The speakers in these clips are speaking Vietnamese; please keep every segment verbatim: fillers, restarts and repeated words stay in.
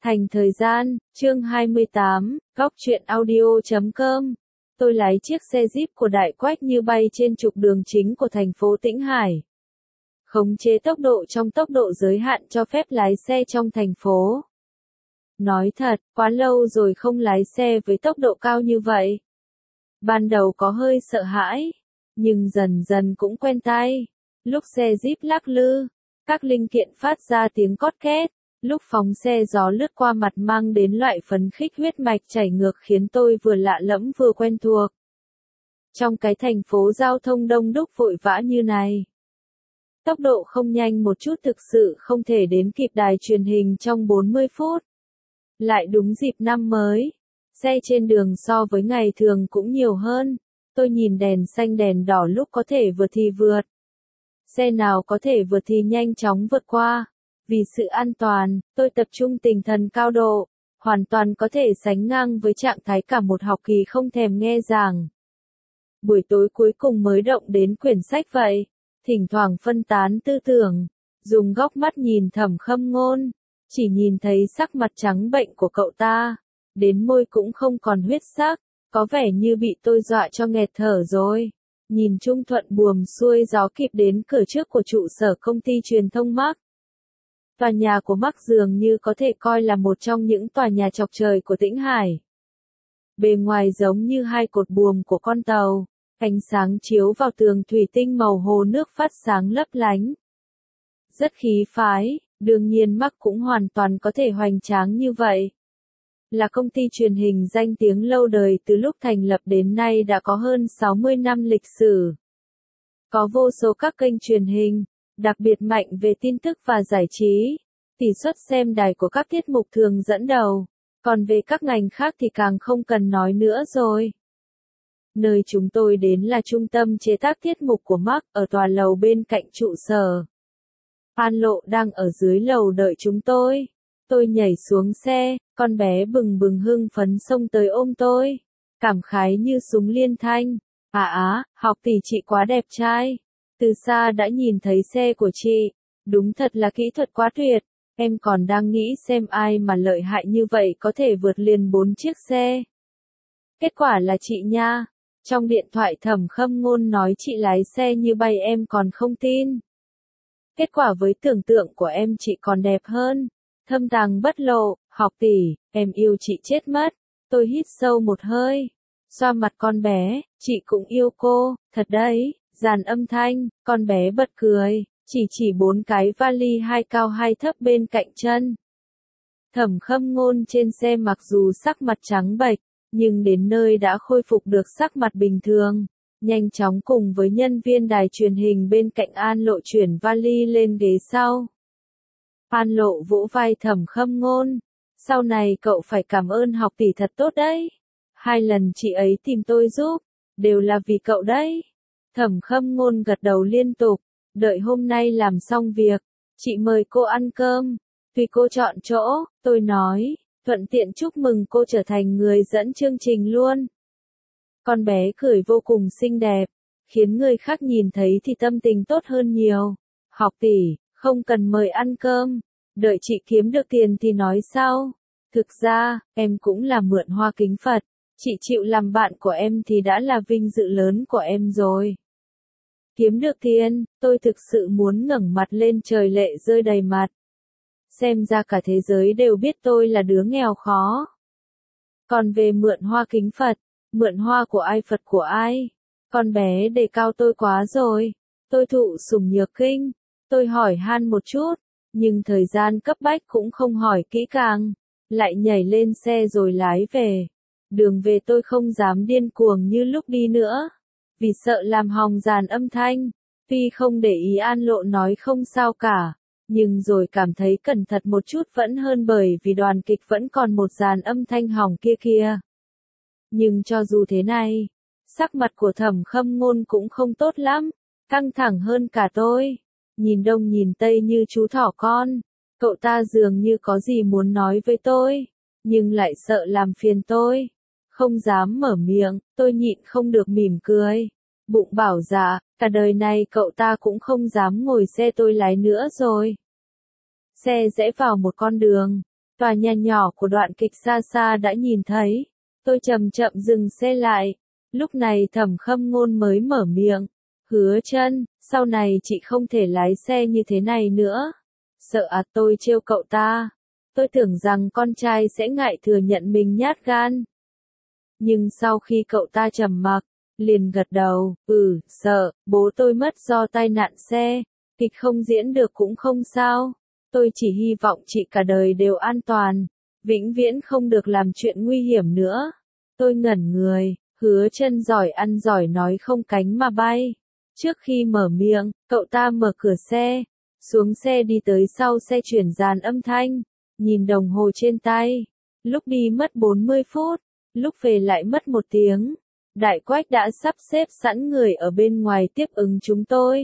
Thành thời gian, chương hai mươi tám, góc truyện audio chấm com. Tôi lái chiếc xe Jeep của Đại Quách như bay trên trục đường chính của thành phố Tĩnh Hải. Khống chế tốc độ trong tốc độ giới hạn cho phép lái xe trong thành phố. Nói thật, quá lâu rồi không lái xe với tốc độ cao như vậy. Ban đầu có hơi sợ hãi, nhưng dần dần cũng quen tay. Lúc xe Jeep lắc lư, các linh kiện phát ra tiếng cót két. Lúc phóng xe gió lướt qua mặt mang đến loại phấn khích huyết mạch chảy ngược khiến tôi vừa lạ lẫm vừa quen thuộc. Trong cái thành phố giao thông đông đúc vội vã như này, tốc độ không nhanh một chút thực sự không thể đến kịp đài truyền hình trong bốn mươi phút. Lại đúng dịp năm mới, xe trên đường so với ngày thường cũng nhiều hơn. Tôi nhìn đèn xanh đèn đỏ lúc có thể vượt thì vượt. Xe nào có thể vượt thì nhanh chóng vượt qua. Vì sự an toàn, tôi tập trung tinh thần cao độ, hoàn toàn có thể sánh ngang với trạng thái cả một học kỳ không thèm nghe giảng. Buổi tối cuối cùng mới động đến quyển sách vậy, thỉnh thoảng phân tán tư tưởng, dùng góc mắt nhìn Thẩm Khâm Ngôn, chỉ nhìn thấy sắc mặt trắng bệnh của cậu ta, đến môi cũng không còn huyết sắc, có vẻ như bị tôi dọa cho nghẹt thở rồi. Nhìn Trung Thuận buồm xuôi gió kịp đến cửa trước của trụ sở công ty truyền thông Mark. Tòa nhà của Mark dường như có thể coi là một trong những tòa nhà chọc trời của Tĩnh Hải. Bề ngoài giống như hai cột buồm của con tàu, ánh sáng chiếu vào tường thủy tinh màu hồ nước phát sáng lấp lánh. Rất khí phái, đương nhiên Mark cũng hoàn toàn có thể hoành tráng như vậy. Là công ty truyền hình danh tiếng lâu đời từ lúc thành lập đến nay đã có hơn sáu mươi năm lịch sử. Có vô số các kênh truyền hình, đặc biệt mạnh về tin tức và giải trí. Tỷ suất xem đài của các tiết mục thường dẫn đầu, còn về các ngành khác thì càng không cần nói nữa rồi. Nơi chúng tôi đến là trung tâm chế tác tiết mục của Mark ở tòa lầu bên cạnh trụ sở. An Lộ đang ở dưới lầu đợi chúng tôi. Tôi nhảy xuống xe, con bé bừng bừng hưng phấn xông tới ôm tôi. Cảm khái như súng liên thanh. À á, học tỷ chị quá đẹp trai. Từ xa đã nhìn thấy xe của chị. Đúng thật là kỹ thuật quá tuyệt. Em còn đang nghĩ xem ai mà lợi hại như vậy có thể vượt liền bốn chiếc xe. Kết quả là chị nha. Trong điện thoại Thẩm Khâm Ngôn nói chị lái xe như bay em còn không tin. Kết quả với tưởng tượng của em chị còn đẹp hơn. Thâm tàng bất lộ, học tỷ, em yêu chị chết mất. Tôi hít sâu một hơi. Xoa mặt con bé, chị cũng yêu cô, thật đấy. Dàn âm thanh, con bé bật cười, chỉ chỉ bốn cái vali hai cao hai thấp bên cạnh chân. Thẩm Khâm Ngôn trên xe mặc dù sắc mặt trắng bệch, nhưng đến nơi đã khôi phục được sắc mặt bình thường. Nhanh chóng cùng với nhân viên đài truyền hình bên cạnh An Lộ chuyển vali lên ghế sau. An Lộ vỗ vai Thẩm Khâm Ngôn. Sau này cậu phải cảm ơn học tỷ thật tốt đấy. Hai lần chị ấy tìm tôi giúp, đều là vì cậu đấy. Thẩm Khâm Ngôn gật đầu liên tục, đợi hôm nay làm xong việc, chị mời cô ăn cơm, tùy cô chọn chỗ, tôi nói, thuận tiện chúc mừng cô trở thành người dẫn chương trình luôn. Con bé cười vô cùng xinh đẹp, khiến người khác nhìn thấy thì tâm tình tốt hơn nhiều. Học tỷ, không cần mời ăn cơm, đợi chị kiếm được tiền thì nói sau. Thực ra, em cũng là mượn hoa kính Phật, chị chịu làm bạn của em thì đã là vinh dự lớn của em rồi. Kiếm được tiền, tôi thực sự muốn ngẩng mặt lên trời lệ rơi đầy mặt. Xem ra cả thế giới đều biết tôi là đứa nghèo khó. Còn về mượn hoa kính Phật, mượn hoa của ai Phật của ai? Con bé đề cao tôi quá rồi. Tôi thụ sủng nhược kinh. Tôi hỏi han một chút, nhưng thời gian cấp bách cũng không hỏi kỹ càng. Lại nhảy lên xe rồi lái về. Đường về tôi không dám điên cuồng như lúc đi nữa. Vì sợ làm hỏng dàn âm thanh. Tuy không để ý An Lộ nói không sao cả. Nhưng rồi cảm thấy cẩn thận một chút vẫn hơn bởi vì đoàn kịch vẫn còn một dàn âm thanh hỏng kia kia. Nhưng cho dù thế này, sắc mặt của Thẩm Khâm Ngôn cũng không tốt lắm, căng thẳng hơn cả tôi. Nhìn đông nhìn tây như chú thỏ con, cậu ta dường như có gì muốn nói với tôi, nhưng lại sợ làm phiền tôi. Không dám mở miệng, tôi nhịn không được mỉm cười. Bụng bảo dạ, cả đời này cậu ta cũng không dám ngồi xe tôi lái nữa rồi. Xe rẽ vào một con đường. Tòa nhà nhỏ của đoạn kịch xa xa đã nhìn thấy. Tôi chậm chậm dừng xe lại. Lúc này Thẩm Khâm Ngôn mới mở miệng. Hứa Chân, sau này chị không thể lái xe như thế này nữa. Sợ à, tôi trêu cậu ta. Tôi tưởng rằng con trai sẽ ngại thừa nhận mình nhát gan. Nhưng sau khi cậu ta trầm mặc, liền gật đầu, ừ, sợ, bố tôi mất do tai nạn xe, kịch không diễn được cũng không sao. Tôi chỉ hy vọng chị cả đời đều an toàn, vĩnh viễn không được làm chuyện nguy hiểm nữa. Tôi ngẩn người, Hứa Chân giỏi ăn giỏi nói không cánh mà bay. Trước khi mở miệng, cậu ta mở cửa xe, xuống xe đi tới sau xe chuyển dàn âm thanh, nhìn đồng hồ trên tay. Lúc đi mất bốn mươi phút, lúc về lại mất một tiếng. Đại Quách đã sắp xếp sẵn người ở bên ngoài tiếp ứng chúng tôi.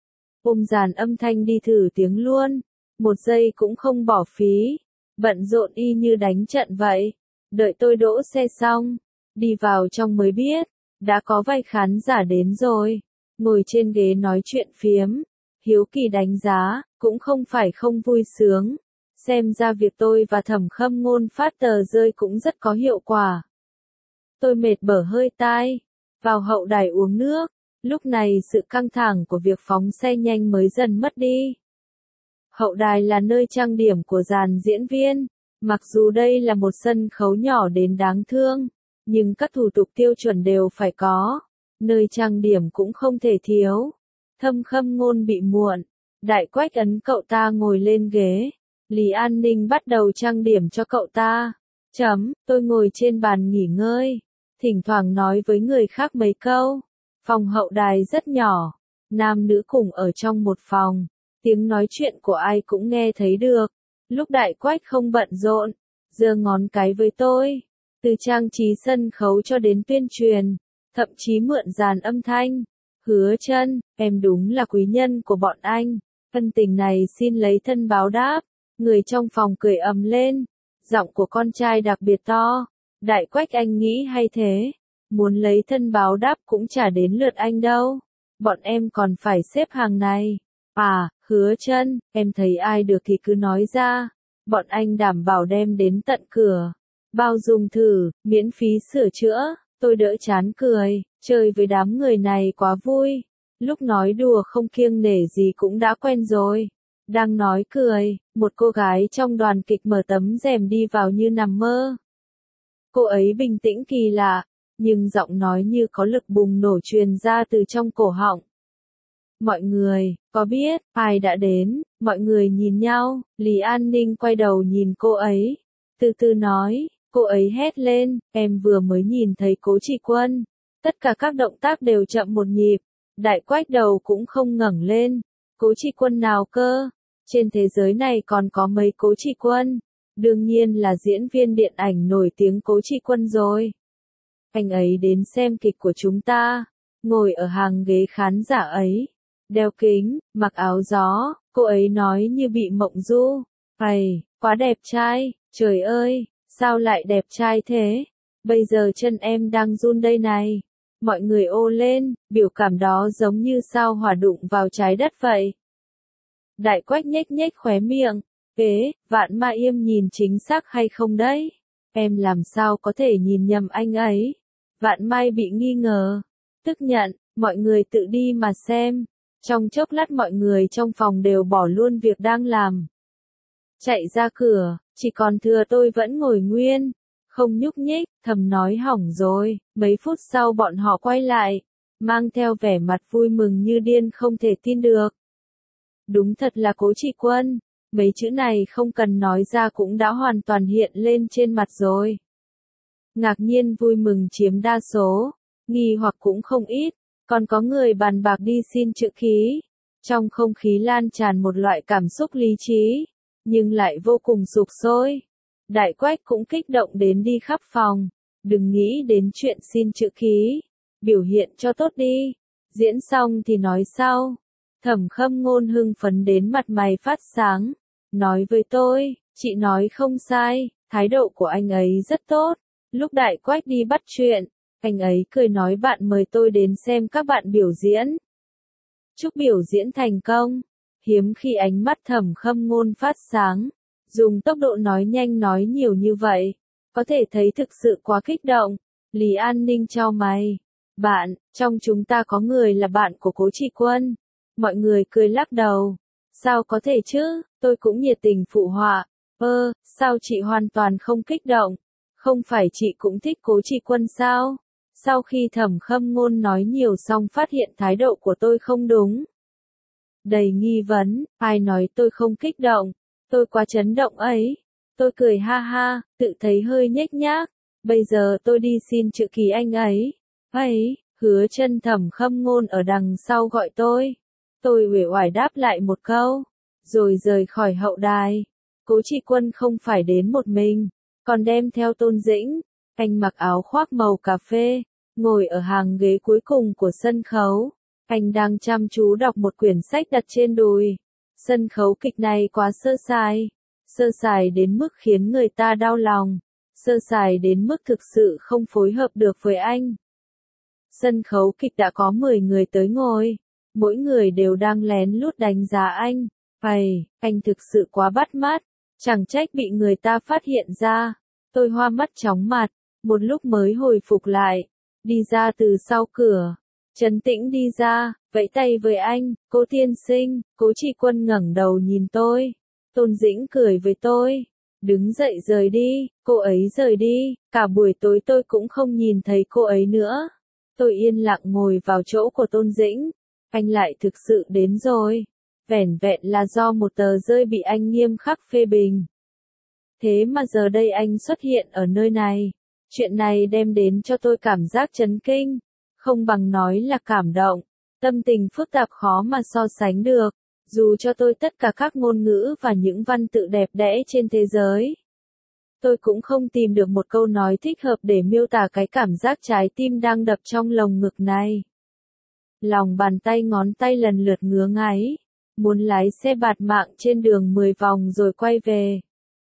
Ôm dàn âm thanh đi thử tiếng luôn, một giây cũng không bỏ phí, bận rộn y như đánh trận vậy. Đợi tôi đỗ xe xong, đi vào trong mới biết, đã có vài khán giả đến rồi, ngồi trên ghế nói chuyện phiếm, hiếu kỳ đánh giá, cũng không phải không vui sướng. Xem ra việc tôi và Thẩm Khâm Ngôn phát tờ rơi cũng rất có hiệu quả. Tôi mệt bở hơi tai, vào hậu đài uống nước, lúc này sự căng thẳng của việc phóng xe nhanh mới dần mất đi. Hậu đài là nơi trang điểm của dàn diễn viên, mặc dù đây là một sân khấu nhỏ đến đáng thương, nhưng các thủ tục tiêu chuẩn đều phải có, nơi trang điểm cũng không thể thiếu. Thẩm Khâm Ngôn bị muộn, Đại Quách ấn cậu ta ngồi lên ghế, Lý An Ninh bắt đầu trang điểm cho cậu ta. Chấm, tôi ngồi trên bàn nghỉ ngơi, thỉnh thoảng nói với người khác mấy câu. Phòng hậu đài rất nhỏ, nam nữ cùng ở trong một phòng, tiếng nói chuyện của ai cũng nghe thấy được. Lúc Đại Quách không bận rộn, giơ ngón cái với tôi, từ trang trí sân khấu cho đến tuyên truyền, thậm chí mượn dàn âm thanh. Hứa Chân, em đúng là quý nhân của bọn anh, ân tình này xin lấy thân báo đáp. Người trong phòng cười ầm lên, giọng của con trai đặc biệt to. Đại Quách anh nghĩ hay thế, muốn lấy thân báo đáp cũng chả đến lượt anh đâu, bọn em còn phải xếp hàng này. À, Hứa Chân, em thấy ai được thì cứ nói ra, bọn anh đảm bảo đem đến tận cửa. Bao dùng thử, miễn phí sửa chữa. Tôi đỡ chán cười, chơi với đám người này quá vui. Lúc nói đùa không kiêng nể gì cũng đã quen rồi. Đang nói cười, một cô gái trong đoàn kịch mở tấm rèm đi vào như nằm mơ. Cô ấy bình tĩnh kỳ lạ, nhưng giọng nói như có lực bùng nổ truyền ra từ trong cổ họng. Mọi người, có biết, ai đã đến? Mọi người nhìn nhau, Lý An Ninh quay đầu nhìn cô ấy. Từ từ nói, cô ấy hét lên, em vừa mới nhìn thấy Cố Trị Quân. Tất cả các động tác đều chậm một nhịp, Đại Quách đầu cũng không ngẩng lên. Cố Trị Quân nào cơ? Trên thế giới này còn có mấy Cố Trị Quân? Đương nhiên là diễn viên điện ảnh nổi tiếng Cố Trị Quân rồi. Anh ấy đến xem kịch của chúng ta, ngồi ở hàng ghế khán giả ấy, đeo kính, mặc áo gió, cô ấy nói như bị mộng du. Ây, quá đẹp trai, trời ơi, sao lại đẹp trai thế? Bây giờ chân em đang run đây này. Mọi người ô lên, biểu cảm đó giống như sao hỏa đụng vào trái đất vậy. Đại Quách nhếch nhếch khóe miệng, ế, Vạn Ma Yêm nhìn chính xác hay không đấy? Em làm sao có thể nhìn nhầm anh ấy? Vạn Mai bị nghi ngờ, tức nhận, mọi người tự đi mà xem. Trong chốc lát mọi người trong phòng đều bỏ luôn việc đang làm. Chạy ra cửa, chỉ còn thừa tôi vẫn ngồi nguyên, không nhúc nhích, thầm nói hỏng rồi. Mấy phút sau bọn họ quay lại, mang theo vẻ mặt vui mừng như điên không thể tin được. Đúng thật là Cố Trị Quân, mấy chữ này không cần nói ra cũng đã hoàn toàn hiện lên trên mặt rồi. Ngạc nhiên vui mừng chiếm đa số, nghi hoặc cũng không ít, còn có người bàn bạc đi xin chữ ký. Trong không khí lan tràn một loại cảm xúc lý trí, nhưng lại vô cùng sục sôi. Đại Quách cũng kích động đến đi khắp phòng, đừng nghĩ đến chuyện xin chữ ký, biểu hiện cho tốt đi, diễn xong thì nói sau. Thẩm Khâm Ngôn hưng phấn đến mặt mày phát sáng, nói với tôi, chị nói không sai, thái độ của anh ấy rất tốt. Lúc Đại Quách đi bắt chuyện, anh ấy cười nói bạn mời tôi đến xem các bạn biểu diễn. Chúc biểu diễn thành công. Hiếm khi ánh mắt Thẩm Khâm Ngôn phát sáng, Dùng tốc độ nói nhanh nói nhiều như vậy, có thể thấy thực sự quá kích động. Lý An Ninh chau mày. Bạn, trong chúng ta có người là bạn của Cố Trị Quân. Mọi người cười lắc đầu. Sao có thể chứ, tôi cũng nhiệt tình phụ họa. Ơ, sao chị hoàn toàn không kích động? Không phải chị cũng thích Cố Trị Quân sao? Sau khi Thẩm Khâm Ngôn nói nhiều xong phát hiện thái độ của tôi không đúng. Đầy nghi vấn, ai nói tôi không kích động? Tôi quá chấn động ấy. Tôi cười ha ha, tự thấy hơi nhếch nhác. Bây giờ tôi đi xin chữ ký anh ấy. Ấy, Hứa Chân Thẩm Khâm Ngôn ở đằng sau gọi tôi. Tôi uể oải đáp lại một câu, rồi rời khỏi hậu đài. Cố Trị Quân không phải đến một mình, còn đem theo Tôn Dĩnh. Anh mặc áo khoác màu cà phê, ngồi ở hàng ghế cuối cùng của sân khấu. Anh đang chăm chú đọc một quyển sách đặt trên đùi. Sân khấu kịch này quá sơ sài. Sơ sài đến mức khiến người ta đau lòng. Sơ sài đến mức thực sự không phối hợp được với anh. Sân khấu kịch đã có mười người tới ngồi. Mỗi người đều đang lén lút đánh giá anh. Ây, anh thực sự quá bắt mắt. Chẳng trách bị người ta phát hiện ra. Tôi hoa mắt chóng mặt. Một lúc mới hồi phục lại. Đi ra từ sau cửa. Trấn Tĩnh đi ra, vẫy tay với anh. Cố tiên sinh. Cố Trị Quân ngẩng đầu nhìn tôi. Tôn Dĩnh cười với tôi. Đứng dậy rời đi. Cô ấy rời đi. Cả buổi tối tôi cũng không nhìn thấy cô ấy nữa. Tôi yên lặng ngồi vào chỗ của Tôn Dĩnh. Anh lại thực sự đến rồi. Vẻn vẹn là do một tờ rơi bị anh nghiêm khắc phê bình. Thế mà giờ đây anh xuất hiện ở nơi này. Chuyện này đem đến cho tôi cảm giác chấn kinh. Không bằng nói là cảm động. Tâm tình phức tạp khó mà so sánh được. Dù cho tôi tất cả các ngôn ngữ và những văn tự đẹp đẽ trên thế giới. Tôi cũng không tìm được một câu nói thích hợp để miêu tả cái cảm giác trái tim đang đập trong lồng ngực này. Lòng bàn tay ngón tay lần lượt ngứa ngáy. Muốn lái xe bạt mạng trên đường mười vòng rồi quay về.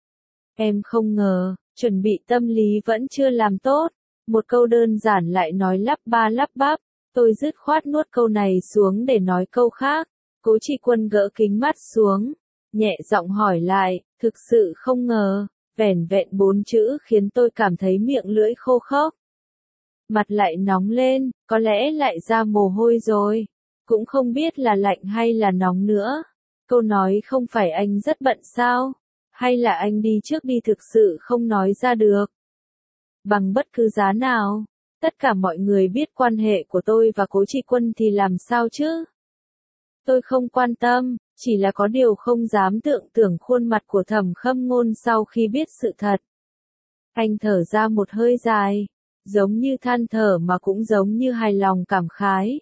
Em không ngờ, chuẩn bị tâm lý vẫn chưa làm tốt. Một câu đơn giản lại nói lắp ba lắp bắp. Tôi dứt khoát nuốt câu này xuống để nói câu khác. Cố Trị Quân gỡ kính mắt xuống. Nhẹ giọng hỏi lại, thực sự không ngờ. Vẻn vẹn bốn chữ khiến tôi cảm thấy miệng lưỡi khô khốc. Mặt lại nóng lên, có lẽ lại ra mồ hôi rồi. Cũng không biết là lạnh hay là nóng nữa. Câu nói không phải anh rất bận sao? Hay là anh đi trước đi thực sự không nói ra được? Bằng bất cứ giá nào, tất cả mọi người biết quan hệ của tôi và Cố Trị Quân thì làm sao chứ? Tôi không quan tâm, chỉ là có điều không dám tưởng tượng khuôn mặt của Thẩm Khâm Ngôn sau khi biết sự thật. Anh thở ra một hơi dài, giống như than thở mà cũng giống như hài lòng cảm khái.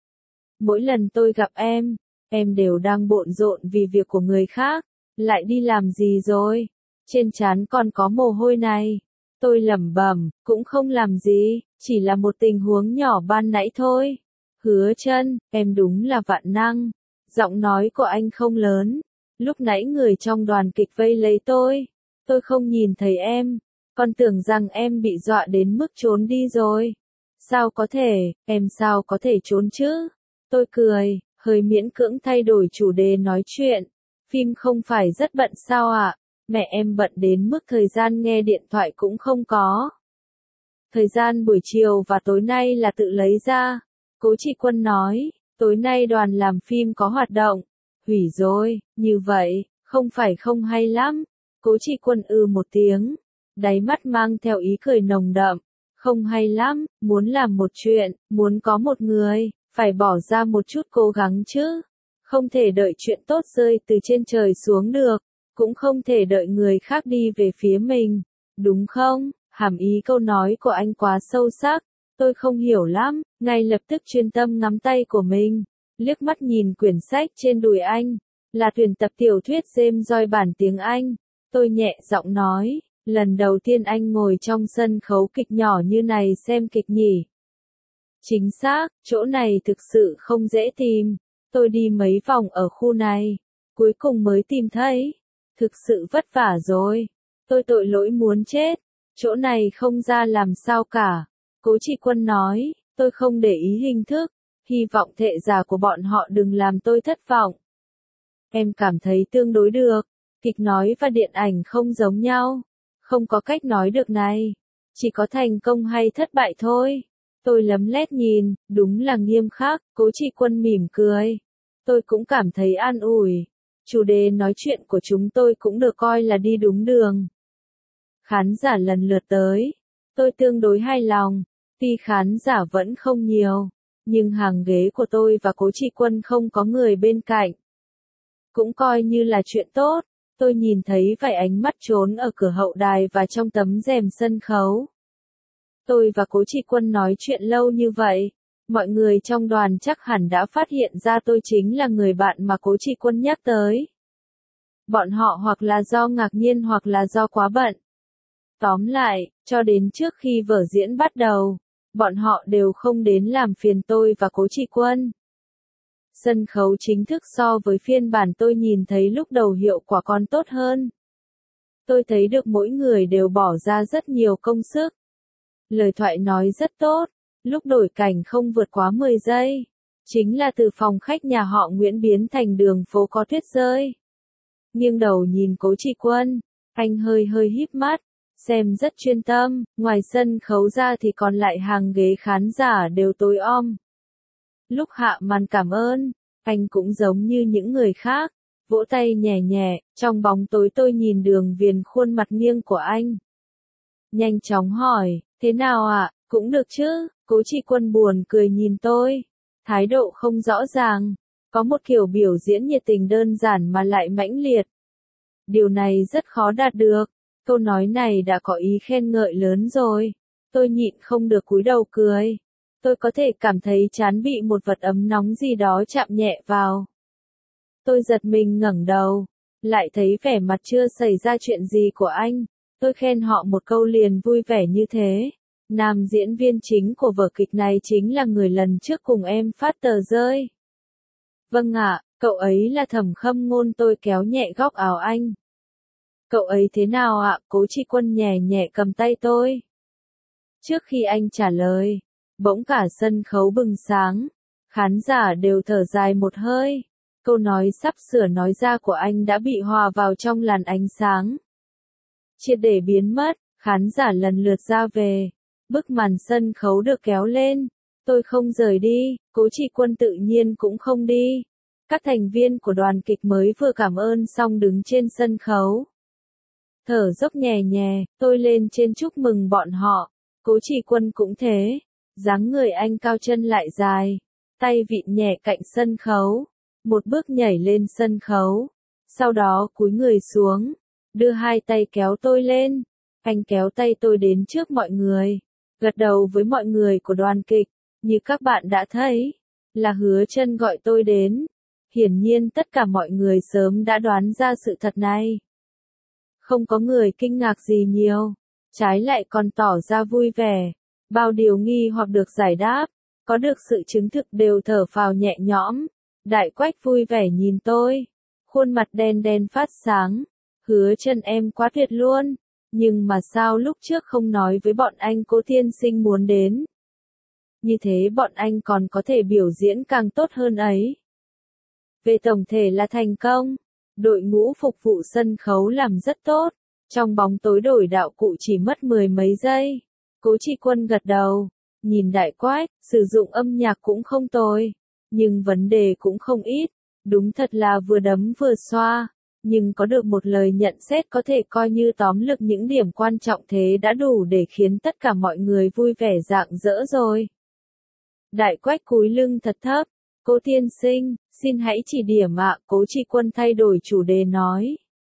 Mỗi lần tôi gặp em, em đều đang bộn rộn vì việc của người khác, lại đi làm gì rồi? Trên trán còn có mồ hôi này. Tôi lẩm bẩm, cũng không làm gì, chỉ là một tình huống nhỏ ban nãy thôi. Hứa Chân, em đúng là vạn năng. Giọng nói của anh không lớn. Lúc nãy người trong đoàn kịch vây lấy tôi. Tôi không nhìn thấy em. Còn tưởng rằng em bị dọa đến mức trốn đi rồi. Sao có thể, em sao có thể trốn chứ? Tôi cười, hơi miễn cưỡng thay đổi chủ đề nói chuyện. Phim không phải rất bận sao ạ? Mẹ em bận đến mức thời gian nghe điện thoại cũng không có. Thời gian buổi chiều và tối nay là tự lấy ra. Cố Trị Quân nói, tối nay đoàn làm phim có hoạt động. Hủy rồi, như vậy, không phải không hay lắm. Cố Trị Quân ư một tiếng. Đáy mắt mang theo ý cười nồng đậm. Không hay lắm, muốn làm một chuyện, muốn có một người, phải bỏ ra một chút cố gắng chứ. Không thể đợi chuyện tốt rơi từ trên trời xuống được. Cũng không thể đợi người khác đi về phía mình. Đúng không? Hàm ý câu nói của anh quá sâu sắc. Tôi không hiểu lắm, ngay lập tức chuyên tâm ngắm tay của mình. Liếc mắt nhìn quyển sách trên đùi anh. Là tuyển tập tiểu thuyết James Joyce bản tiếng Anh. Tôi nhẹ giọng nói, lần đầu tiên anh ngồi trong sân khấu kịch nhỏ như này xem kịch nhỉ. Chính xác, chỗ này thực sự không dễ tìm. Tôi đi mấy vòng ở khu này. Cuối cùng mới tìm thấy. Thực sự vất vả rồi. Tôi tội lỗi muốn chết. Chỗ này không ra làm sao cả. Cố Trị Quân nói, tôi không để ý hình thức. Hy vọng thệ giả của bọn họ đừng làm tôi thất vọng. Em cảm thấy tương đối được. Kịch nói và điện ảnh không giống nhau. Không có cách nói được này. Chỉ có thành công hay thất bại thôi. Tôi lấm lét nhìn, đúng là nghiêm khắc, Cố Tri Quân mỉm cười. Tôi cũng cảm thấy an ủi. Chủ đề nói chuyện của chúng tôi cũng được coi là đi đúng đường. Khán giả lần lượt tới. Tôi tương đối hài lòng. Tuy khán giả vẫn không nhiều, nhưng hàng ghế của tôi và Cố Tri Quân không có người bên cạnh. Cũng coi như là chuyện tốt. Tôi nhìn thấy vài ánh mắt trốn ở cửa hậu đài và trong tấm rèm sân khấu. Tôi và Cố Tri Quân nói chuyện lâu như vậy, mọi người trong đoàn chắc hẳn đã phát hiện ra tôi chính là người bạn mà Cố Tri Quân nhắc tới. Bọn họ hoặc là do ngạc nhiên hoặc là do quá bận. Tóm lại, cho đến trước khi vở diễn bắt đầu, bọn họ đều không đến làm phiền tôi và Cố Tri Quân. Sân khấu chính thức so với phiên bản tôi nhìn thấy lúc đầu hiệu quả còn tốt hơn. Tôi thấy được mỗi người đều bỏ ra rất nhiều công sức. Lời thoại nói rất tốt, lúc đổi cảnh không vượt quá mười giây. Chính là từ phòng khách nhà họ Nguyễn biến thành đường phố có tuyết rơi. Nghiêng đầu nhìn Cố Tri Quân, anh hơi hơi híp mắt, xem rất chuyên tâm, ngoài sân khấu ra thì còn lại hàng ghế khán giả đều tối om. Lúc hạ màn cảm ơn, anh cũng giống như những người khác, vỗ tay nhẹ nhẹ, trong bóng tối tôi nhìn đường viền khuôn mặt nghiêng của anh. Nhanh chóng hỏi, thế nào ạ, à? Cũng được chứ, Cố Tri Quân buồn cười nhìn tôi, thái độ không rõ ràng, có một kiểu biểu diễn nhiệt tình đơn giản mà lại mãnh liệt. Điều này rất khó đạt được, câu nói này đã có ý khen ngợi lớn rồi, tôi nhịn không được cúi đầu cười. Tôi có thể cảm thấy trán bị một vật ấm nóng gì đó chạm nhẹ vào. Tôi giật mình ngẩng đầu, lại thấy vẻ mặt chưa xảy ra chuyện gì của anh. Tôi khen họ một câu liền vui vẻ như thế. Nam diễn viên chính của vở kịch này chính là người lần trước cùng em phát tờ rơi. Vâng ạ, cậu ấy là Thẩm Khâm Ngôn. Tôi kéo nhẹ góc áo anh. Cậu ấy thế nào ạ? Cố Tri Quân nhẹ nhẹ cầm tay tôi. Trước khi anh trả lời, bỗng cả sân khấu bừng sáng, khán giả đều thở dài một hơi. Câu nói sắp sửa nói ra của anh đã bị hòa vào trong làn ánh sáng. Triệt để biến mất, khán giả lần lượt ra về. Bức màn sân khấu được kéo lên. Tôi không rời đi, Cố Tri Quân tự nhiên cũng không đi. Các thành viên của đoàn kịch mới vừa cảm ơn xong đứng trên sân khấu. Thở dốc nhẹ nhẹ, tôi lên trên chúc mừng bọn họ. Cố Tri Quân cũng thế. Dáng người anh cao chân lại dài, tay vịn nhẹ cạnh sân khấu, một bước nhảy lên sân khấu, sau đó cúi người xuống, đưa hai tay kéo tôi lên, anh kéo tay tôi đến trước mọi người, gật đầu với mọi người của đoàn kịch, như các bạn đã thấy, là Hứa Chân gọi tôi đến. Hiển nhiên tất cả mọi người sớm đã đoán ra sự thật này. Không có người kinh ngạc gì nhiều, trái lại còn tỏ ra vui vẻ. Bao điều nghi hoặc được giải đáp, có được sự chứng thực đều thở phào nhẹ nhõm. Đại Quách vui vẻ nhìn tôi, khuôn mặt đen đen phát sáng. Hứa Chân em quá tuyệt luôn, nhưng mà sao lúc trước không nói với bọn anh Cố tiên sinh muốn đến? Như thế bọn anh còn có thể biểu diễn càng tốt hơn ấy. Về tổng thể là thành công, đội ngũ phục vụ sân khấu làm rất tốt, trong bóng tối đổi đạo cụ chỉ mất mười mấy giây. Cố Tri Quân gật đầu, nhìn Đại Quách, sử dụng âm nhạc cũng không tồi, nhưng vấn đề cũng không ít, đúng thật là vừa đấm vừa xoa, nhưng có được một lời nhận xét có thể coi như tóm lược những điểm quan trọng thế đã đủ để khiến tất cả mọi người vui vẻ rạng rỡ rồi. Đại Quách cúi lưng thật thấp, Cố tiên sinh, xin hãy chỉ điểm ạ. Cố Tri Quân thay đổi chủ đề nói.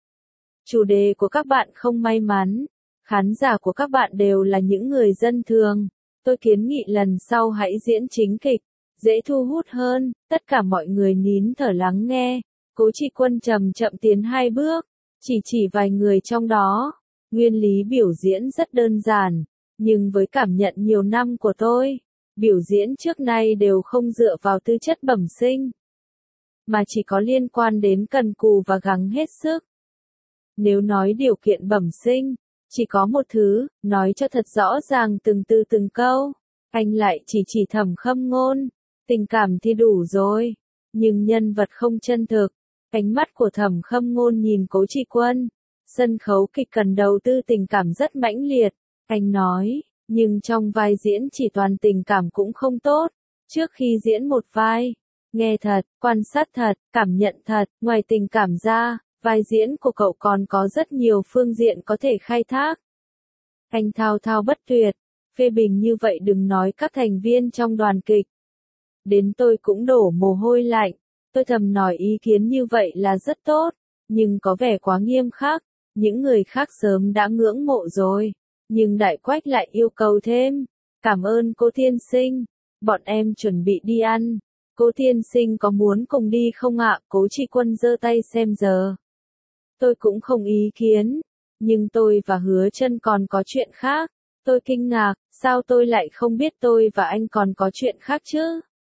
Chủ đề của các bạn không may mắn. Khán giả của các bạn đều là những người dân thường. Tôi kiến nghị lần sau hãy diễn chính kịch, dễ thu hút hơn. Tất cả mọi người nín thở lắng nghe. Cố Tri Quân chậm chậm tiến hai bước, chỉ chỉ vài người trong đó. Nguyên lý biểu diễn rất đơn giản, nhưng với cảm nhận nhiều năm của tôi, biểu diễn trước nay đều không dựa vào tư chất bẩm sinh, mà chỉ có liên quan đến cần cù và gắng hết sức. Nếu nói điều kiện bẩm sinh, chỉ có một thứ, nói cho thật rõ ràng từng từ từng câu. Anh lại chỉ chỉ Thẩm Khâm Ngôn. Tình cảm thì đủ rồi, nhưng nhân vật không chân thực. Ánh mắt của Thẩm Khâm Ngôn nhìn Cố Trì Quân. Sân khấu kịch cần đầu tư tình cảm rất mãnh liệt. Anh nói, nhưng trong vai diễn chỉ toàn tình cảm cũng không tốt. Trước khi diễn một vai, nghe thật, quan sát thật, cảm nhận thật, ngoài tình cảm ra, vai diễn của cậu còn có rất nhiều phương diện có thể khai thác. Anh thao thao bất tuyệt, phê bình như vậy đừng nói các thành viên trong đoàn kịch. Đến tôi cũng đổ mồ hôi lạnh, tôi thầm nói ý kiến như vậy là rất tốt, nhưng có vẻ quá nghiêm khắc, những người khác sớm đã ngưỡng mộ rồi, nhưng Đại Quách lại yêu cầu thêm. Cảm ơn cô tiên sinh, bọn em chuẩn bị đi ăn. Cô tiên sinh có muốn cùng đi không ạ? Cố Trì Quân giơ tay xem giờ. Tôi cũng không ý kiến, nhưng tôi và Hứa Chân còn có chuyện khác. Tôi kinh ngạc, sao tôi lại không biết tôi và anh còn có chuyện khác chứ?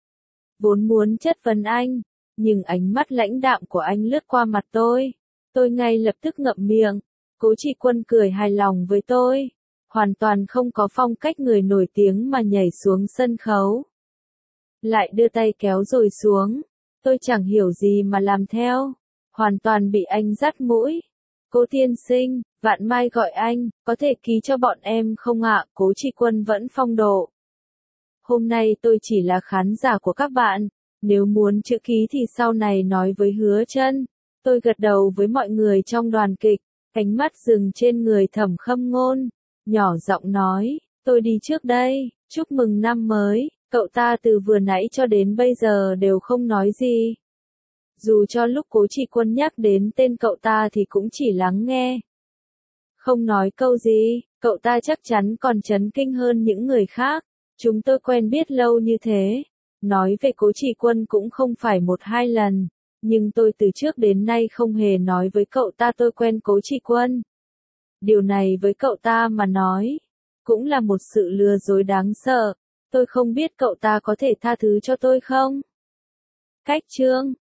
Vốn muốn chất vấn anh, nhưng ánh mắt lãnh đạm của anh lướt qua mặt tôi. Tôi ngay lập tức ngậm miệng. Cố Trì Quân cười hài lòng với tôi, hoàn toàn không có phong cách người nổi tiếng mà nhảy xuống sân khấu. Lại đưa tay kéo rồi xuống. Tôi chẳng hiểu gì mà làm theo, hoàn toàn bị anh dắt mũi. Cô tiên sinh, Vạn Mai gọi anh, có thể ký cho bọn em không ạ? Cố Trì Quân vẫn phong độ. Hôm nay tôi chỉ là khán giả của các bạn, nếu muốn chữ ký thì sau này nói với Hứa Chân. Tôi gật đầu với mọi người trong đoàn kịch, ánh mắt dừng trên người Thẩm Khâm Ngôn, nhỏ giọng nói, tôi đi trước đây, chúc mừng năm mới. Cậu ta từ vừa nãy cho đến bây giờ đều không nói gì. Dù cho lúc Cố Trì Quân nhắc đến tên cậu ta thì cũng chỉ lắng nghe. Không nói câu gì, cậu ta chắc chắn còn chấn kinh hơn những người khác. Chúng tôi quen biết lâu như thế. Nói về Cố Trì Quân cũng không phải một hai lần. Nhưng tôi từ trước đến nay không hề nói với cậu ta tôi quen Cố Trì Quân. Điều này với cậu ta mà nói, cũng là một sự lừa dối đáng sợ. Tôi không biết cậu ta có thể tha thứ cho tôi không? Cách chương